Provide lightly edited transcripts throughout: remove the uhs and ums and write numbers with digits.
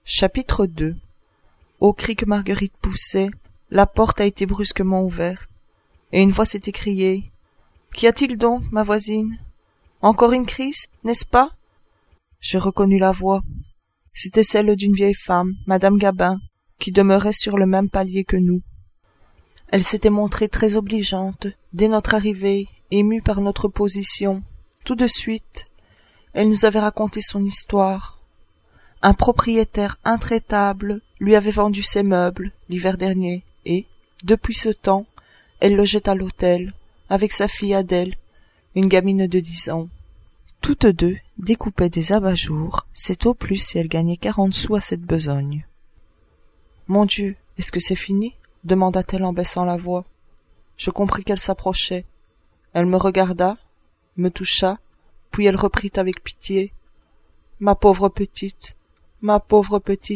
Chapitre 2. Au cri que Marguerite poussait, la porte a été brusquement ouverte, et une voix s'est écriée. « Qu'y a-t-il donc, ma voisine? Encore une crise, n'est-ce pas ?» Je reconnus la voix. C'était celle d'une vieille femme, Madame Gabin, qui demeurait sur le même palier que nous. Elle s'était montrée très obligeante dès notre arrivée, émue par notre position. Tout de suite, elle nous avait raconté son histoire. Un propriétaire intraitable lui avait vendu ses meubles l'hiver dernier et, depuis ce temps, elle logeait à l'hôtel avec sa fille Adèle, une gamine de 10 ans. Toutes deux découpaient des abat-jours, c'est au plus si elles gagnaient 40 sous à cette besogne. « Mon Dieu, est-ce que c'est fini ?» demanda-t-elle en baissant la voix. Je compris qu'elle s'approchait. Elle me regarda, me toucha, puis elle reprit avec pitié. « Ma pauvre petite, ma pauvre petite !»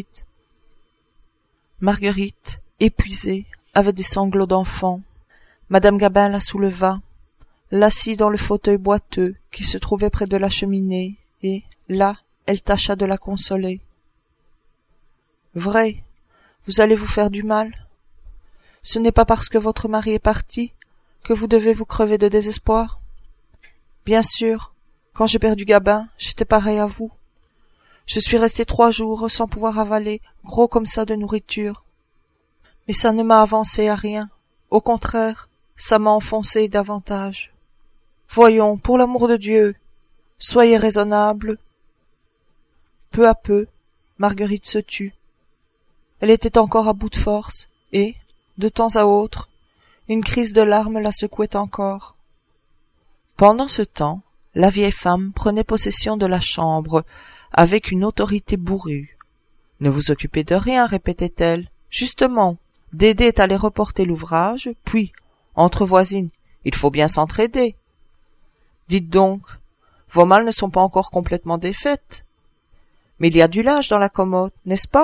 Marguerite, épuisée, avait des sanglots d'enfant. Madame Gabin la souleva, l'assit dans le fauteuil boiteux qui se trouvait près de la cheminée, et, là, elle tâcha de la consoler. « Vrai, vous allez vous faire du mal. Ce n'est pas parce que votre mari est parti que vous devez vous crever de désespoir. Bien sûr, quand j'ai perdu Gabin, j'étais pareil à vous. Je suis resté 3 jours sans pouvoir avaler gros comme ça de nourriture. Mais ça ne m'a avancé à rien. Au contraire, ça m'a enfoncé davantage. Voyons, pour l'amour de Dieu, soyez raisonnable. » Peu à peu, Marguerite se tut. Elle était encore à bout de force, et, de temps à autre, une crise de larmes la secouait encore. Pendant ce temps, la vieille femme prenait possession de la chambre, avec une autorité bourrue. « Ne vous occupez de rien, répétait-elle. Justement, Dédé est allé reporter l'ouvrage, puis, entre voisines, il faut bien s'entraider. Dites donc, vos malles ne sont pas encore complètement défaites. Mais il y a du linge dans la commode, n'est-ce pas ?»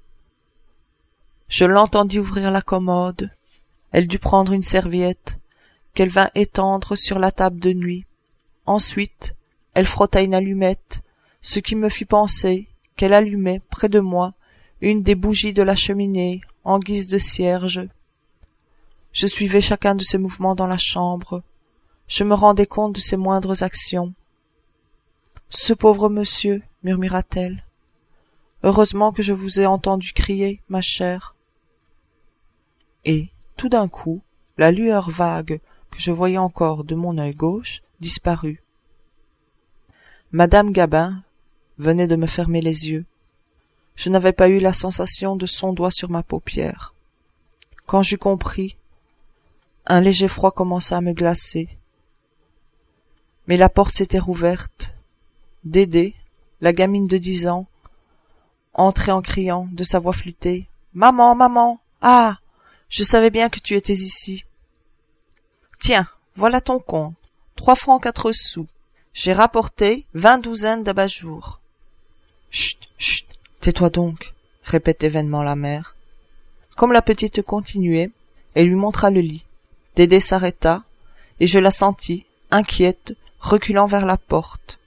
Je l'entendis ouvrir la commode. Elle dut prendre une serviette, qu'elle vint étendre sur la table de nuit. Ensuite, elle frotta une allumette, ce qui me fit penser qu'elle allumait, près de moi, une des bougies de la cheminée, en guise de cierge. Je suivais chacun de ses mouvements dans la chambre. Je me rendais compte de ses moindres actions. « Ce pauvre monsieur, murmura-t-elle. Heureusement que je vous ai entendu crier, ma chère. » Et, tout d'un coup, la lueur vague que je voyais encore de mon œil gauche disparut. Madame Gabin venait de me fermer les yeux. Je n'avais pas eu la sensation de son doigt sur ma paupière. Quand j'eus compris, un léger froid commença à me glacer. Mais la porte s'était rouverte. Dédé, la gamine de 10 ans, entrait en criant de sa voix flûtée. « Maman, maman! Ah! Je savais bien que tu étais ici. Tiens, voilà ton compte. 3 francs 4 sous. J'ai rapporté 20 douzaines d'abat-jours. »« Chut, chut, tais-toi donc, » répétait vainement la mère. Comme la petite continuait, elle lui montra le lit. Dédé s'arrêta, et je la sentis, inquiète, reculant vers la porte.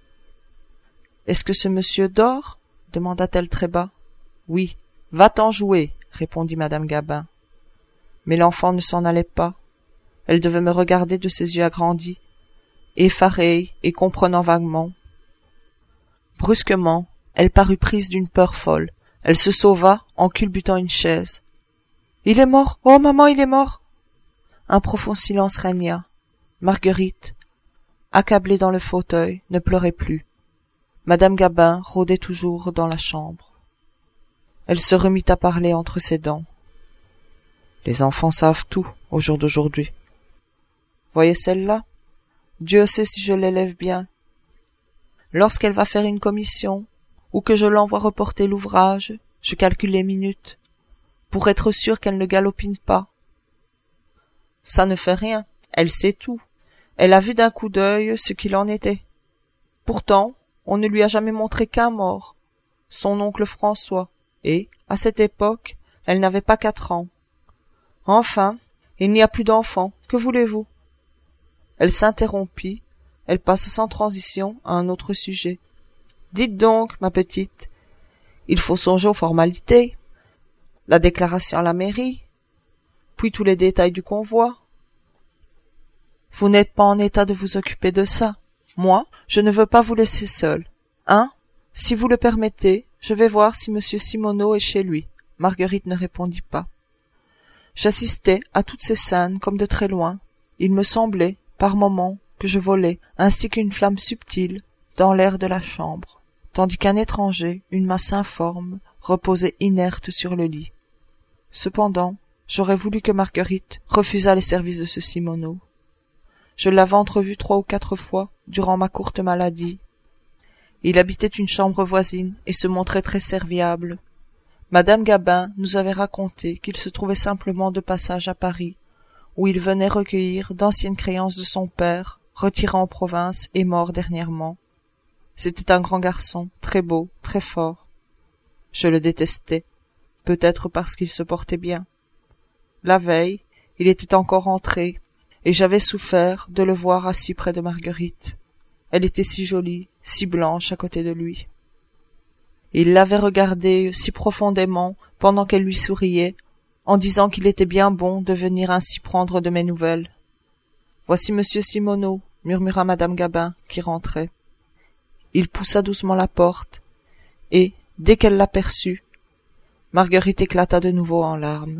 « Est-ce que ce monsieur dort ?» demanda-t-elle très bas. « Oui, va-t'en jouer, » répondit Madame Gabin. Mais l'enfant ne s'en allait pas. Elle devait me regarder de ses yeux agrandis, effarée et comprenant vaguement. Brusquement, elle parut prise d'une peur folle. Elle se sauva en culbutant une chaise. « Il est mort! Oh, maman, il est mort !» Un profond silence régna. Marguerite, accablée dans le fauteuil, ne pleurait plus. Madame Gabin rôdait toujours dans la chambre. Elle se remit à parler entre ses dents. « Les enfants savent tout au jour d'aujourd'hui. Voyez celle-là? Dieu sait si je l'élève bien. Lorsqu'elle va faire une commission, ou que je l'envoie reporter l'ouvrage, je calcule les minutes, pour être sûr qu'elle ne galopine pas. Ça ne fait rien, elle sait tout. Elle a vu d'un coup d'œil ce qu'il en était. Pourtant, on ne lui a jamais montré qu'un mort, son oncle François, et, à cette époque, elle n'avait pas 4 ans. Enfin, il n'y a plus d'enfants, que voulez-vous ? » Elle s'interrompit, elle passa sans transition à un autre sujet. « Dites donc, ma petite, Il faut songer aux formalités, la déclaration à la mairie, puis tous les détails du convoi. Vous n'êtes pas en état de vous occuper de ça. Moi, je ne veux pas vous laisser seul. Si vous le permettez, je vais voir si monsieur Simoneau est chez lui. Marguerite ne répondit pas. J'assistais à toutes ces scènes comme de très loin. Il me semblait, par moments, que je volais, ainsi qu'une flamme subtile, dans l'air de la chambre, tandis qu'un étranger, une masse informe, reposait inerte sur le lit. Cependant, j'aurais voulu que Marguerite refusât les services de ce Simoneau. Je l'avais entrevu 3 ou 4 fois durant ma courte maladie. Il habitait une chambre voisine et se montrait très serviable. Madame Gabin nous avait raconté qu'il se trouvait simplement de passage à Paris, où il venait recueillir d'anciennes créances de son père, retiré en province et mort dernièrement. C'était un grand garçon, très beau, très fort. Je le détestais, peut-être parce qu'il se portait bien. La veille, il était encore entré, et j'avais souffert de le voir assis près de Marguerite. Elle était si jolie, si blanche à côté de lui. Il l'avait regardée si profondément pendant qu'elle lui souriait, en disant qu'il était bien bon de venir ainsi prendre de mes nouvelles. « Voici monsieur Simoneau » murmura madame Gabin, qui rentrait. Il poussa doucement la porte, et, dès qu'elle l'aperçut, Marguerite éclata de nouveau en larmes.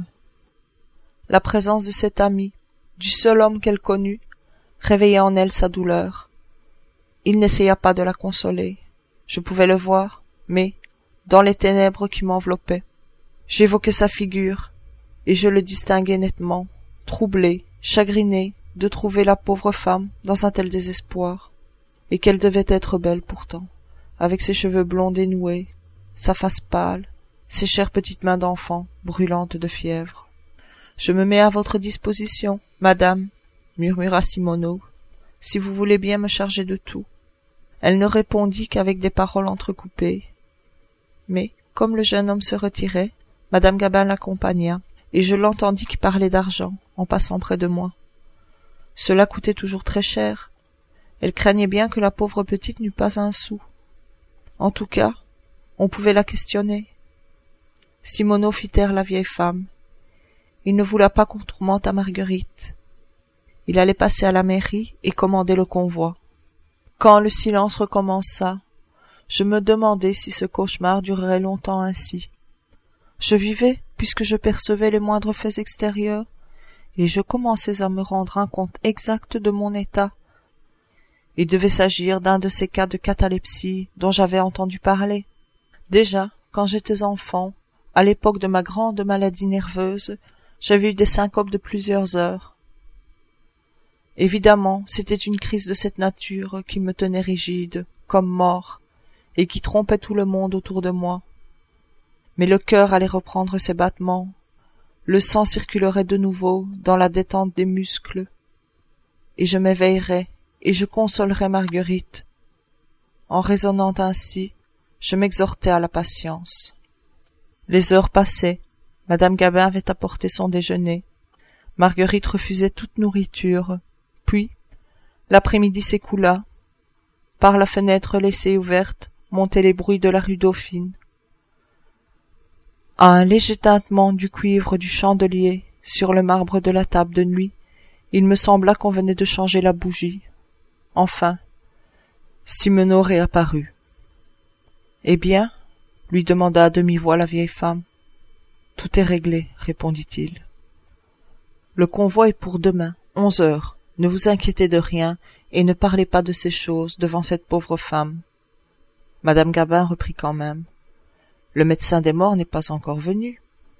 La présence de cet ami, du seul homme qu'elle connut, réveillait en elle sa douleur. Il n'essaya pas de la consoler. Je pouvais le voir, mais, dans les ténèbres qui m'enveloppaient, j'évoquais sa figure, et je le distinguais nettement, troublé, chagriné de trouver la pauvre femme dans un tel désespoir, et qu'elle devait être belle pourtant, avec ses cheveux blonds dénoués, sa face pâle, ses chères petites mains d'enfant brûlantes de fièvre. « Je me mets à votre disposition, madame, » murmura Simoneau, « si vous voulez bien me charger de tout. » Elle ne répondit qu'avec des paroles entrecoupées. Mais, comme le jeune homme se retirait, madame Gabin l'accompagna, et je l'entendis qui parlait d'argent, en passant près de moi. Cela coûtait toujours très cher. Elle craignait bien que la pauvre petite n'eût pas un sou. En tout cas, on pouvait la questionner. Simoneau fit taire la vieille femme. Il ne voulait pas qu'on tourmente à Marguerite. Il allait passer à la mairie et commander le convoi. Quand le silence recommença, je me demandais si ce cauchemar durerait longtemps ainsi. Je vivais puisque je percevais les moindres faits extérieurs, et je commençais à me rendre un compte exact de mon état. Il devait s'agir d'un de ces cas de catalepsie dont j'avais entendu parler. Déjà, quand j'étais enfant, à l'époque de ma grande maladie nerveuse, j'avais eu des syncopes de plusieurs heures. Évidemment, c'était une crise de cette nature qui me tenait rigide, comme mort, et qui trompait tout le monde autour de moi. Mais le cœur allait reprendre ses battements, le sang circulerait de nouveau dans la détente des muscles, et je m'éveillerais, et je consolerais Marguerite. En raisonnant ainsi, je m'exhortais à la patience. Les heures passaient, madame Gabin avait apporté son déjeuner. Marguerite refusait toute nourriture. Puis, l'après-midi s'écoula. Par la fenêtre laissée ouverte, montaient les bruits de la rue Dauphine. À un léger tintement du cuivre du chandelier sur le marbre de la table de nuit, il me sembla qu'on venait de changer la bougie. Enfin, Simoneau réapparut. « Eh bien ?» lui demanda à demi-voix la vieille femme. « Tout est réglé, » répondit-il. « Le convoi est pour demain, 11 heures. Ne vous inquiétez de rien et ne parlez pas de ces choses devant cette pauvre femme. » Madame Gabin reprit quand même. « Le médecin des morts n'est pas encore venu. »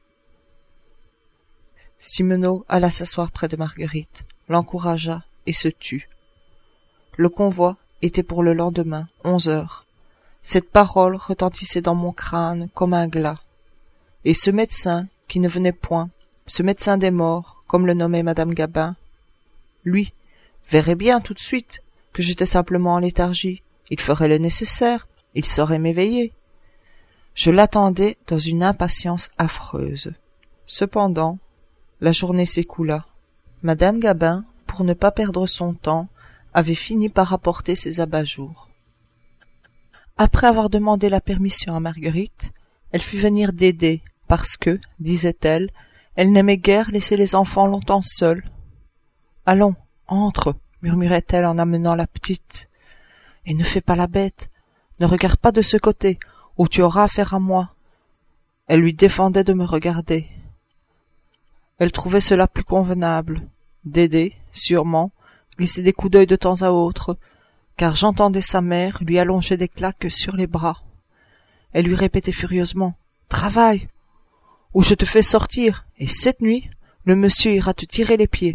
Simoneau alla s'asseoir près de Marguerite, l'encouragea et se tut. Le convoi était pour le lendemain, 11 heures. Cette parole retentissait dans mon crâne comme un glas. Et ce médecin, qui ne venait point, ce médecin des morts, comme le nommait madame Gabin, lui, verrait bien tout de suite que j'étais simplement en léthargie. Il ferait le nécessaire, il saurait m'éveiller. Je l'attendais dans une impatience affreuse. Cependant, la journée s'écoula. Madame Gabin, pour ne pas perdre son temps, avait fini par apporter ses abat-jours. Après avoir demandé la permission à Marguerite, Elle fit venir Dédé, parce que, disait-elle, elle n'aimait guère laisser les enfants longtemps seuls. « Allons, entre, » murmurait-elle en amenant la petite. « Et ne fais pas la bête, ne regarde pas de ce côté, ou tu auras affaire à moi. » Elle lui défendait de me regarder. Elle trouvait cela plus convenable. Dédé, sûrement, glissait des coups d'œil de temps à autre, car j'entendais sa mère lui allonger des claques sur les bras. Elle lui répétait furieusement « Travaille, ou je te fais sortir, et cette nuit, le monsieur ira te tirer les pieds. »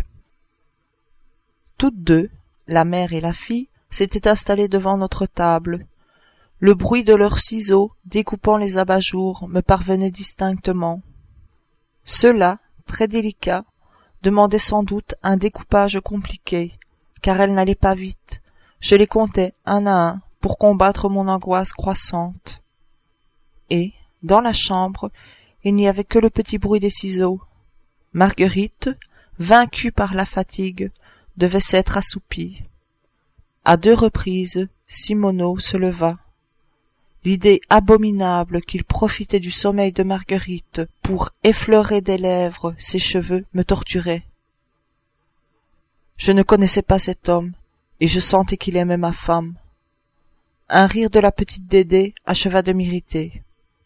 Toutes deux, la mère et la fille, s'étaient installées devant notre table. Le bruit de leurs ciseaux, découpant les abat-jours, me parvenait distinctement. Ceux-là, très délicats, demandaient sans doute un découpage compliqué, car elles n'allaient pas vite. Je les comptais un à un pour combattre mon angoisse croissante. Et, dans la chambre, il n'y avait que le petit bruit des ciseaux. Marguerite, vaincue par la fatigue, devait s'être assoupie. À 2 reprises, Simoneau se leva. L'idée abominable qu'il profitait du sommeil de Marguerite pour effleurer des lèvres ses cheveux me torturait. Je ne connaissais pas cet homme, et je sentais qu'il aimait ma femme. Un rire de la petite Dédé acheva de m'irriter.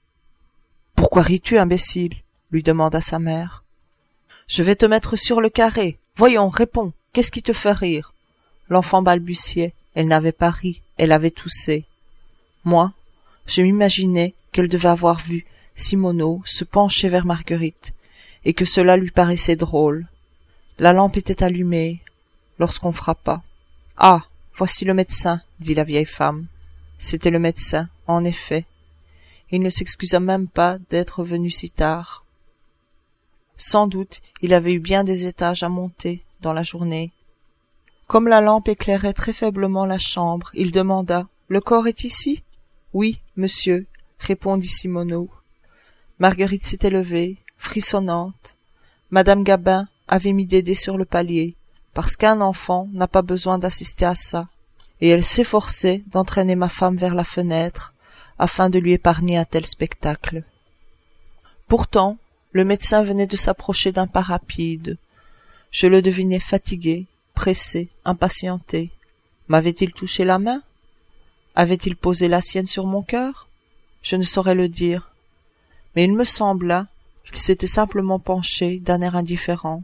« Pourquoi ris-tu, imbécile ?» lui demanda sa mère. « Je vais te mettre sur le carré. Voyons, réponds, qu'est-ce qui te fait rire ?» L'enfant balbutiait. Elle n'avait pas ri, elle avait toussé. Moi, je m'imaginais qu'elle devait avoir vu Simoneau se pencher vers Marguerite, et que cela lui paraissait drôle. La lampe était allumée lorsqu'on frappa. « Ah, voici le médecin, » dit la vieille femme. C'était le médecin, en effet. Il ne s'excusa même pas d'être venu si tard. Sans doute, il avait eu bien des étages à monter dans la journée. Comme la lampe éclairait très faiblement la chambre, il demanda « Le corps est ici ?»« Oui, monsieur, » répondit Simoneau. Marguerite s'était levée, frissonnante. Madame Gabin avait mis Dédé sur le palier, parce qu'un enfant n'a pas besoin d'assister à ça, et elle s'efforçait d'entraîner ma femme vers la fenêtre, afin de lui épargner un tel spectacle. Pourtant, le médecin venait de s'approcher d'un pas rapide. Je le devinais fatigué, pressé, impatienté. M'avait-il touché la main? Avait-il posé la sienne sur mon cœur? Je ne saurais le dire. Mais il me sembla qu'il s'était simplement penché d'un air indifférent.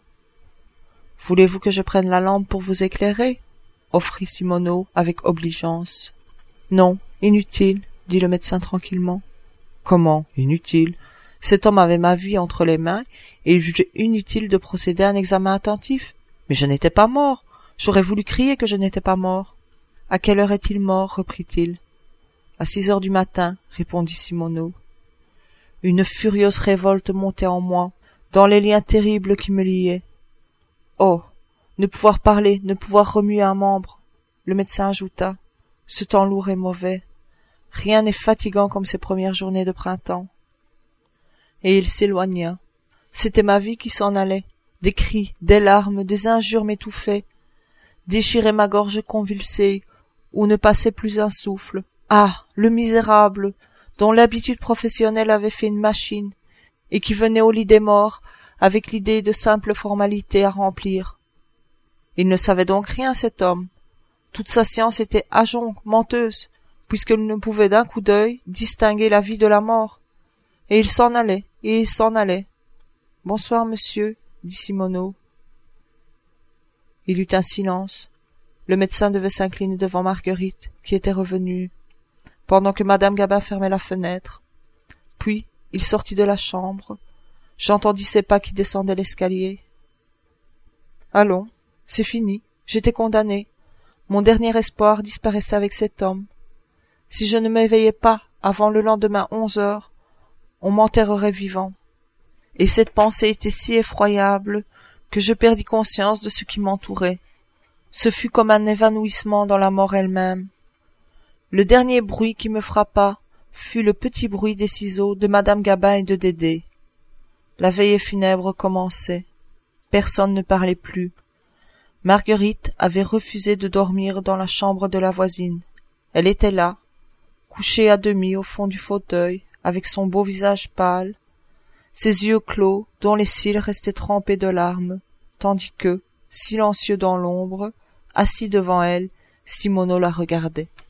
« Voulez-vous que je prenne la lampe pour vous éclairer ?» offrit Simoneau avec obligeance. « Non, inutile, » dit le médecin tranquillement. « Comment, inutile? Cet homme avait ma vie entre les mains, et il jugeait inutile de procéder à un examen attentif. Mais je n'étais pas mort. J'aurais voulu crier que je n'étais pas mort. »« À quelle heure est-il mort ?» reprit-il. « À 6 heures du matin, » répondit Simoneau. Une furieuse révolte montait en moi, dans les liens terribles qui me liaient. Oh, ne pouvoir parler, ne pouvoir remuer un membre. Le médecin ajouta, « Ce temps lourd et mauvais. Rien n'est fatigant comme ces premières journées de printemps. » Et il s'éloigna. C'était ma vie qui s'en allait. Des cris, des larmes, des injures m'étouffaient, déchiraient ma gorge convulsée, où ne passait plus un souffle. Ah, le misérable, dont l'habitude professionnelle avait fait une machine, et qui venait au lit des morts, avec l'idée de simples formalités à remplir. Il ne savait donc rien, cet homme. Toute sa science était à jonc, menteuse, puisqu'il ne pouvait d'un coup d'œil distinguer la vie de la mort. Et il s'en allait, et il s'en allait. « Bonsoir, monsieur, » dit Simoneau. Il eut un silence. Le médecin devait s'incliner devant Marguerite, qui était revenue, pendant que madame Gabin fermait la fenêtre. Puis, il sortit de la chambre. J'entendis ses pas qui descendaient l'escalier. Allons, c'est fini, j'étais condamné. Mon dernier espoir disparaissait avec cet homme. Si je ne m'éveillais pas avant le lendemain 11 heures, on m'enterrerait vivant. Et cette pensée était si effroyable que je perdis conscience de ce qui m'entourait. Ce fut comme un évanouissement dans la mort elle-même. Le dernier bruit qui me frappa fut le petit bruit des ciseaux de madame Gabin et de Dédé. La veillée funèbre commençait. Personne ne parlait plus. Marguerite avait refusé de dormir dans la chambre de la voisine. Elle était là, couchée à demi au fond du fauteuil, avec son beau visage pâle, ses yeux clos dont les cils restaient trempés de larmes, tandis que, silencieux dans l'ombre, assis devant elle, Simoneau la regardait.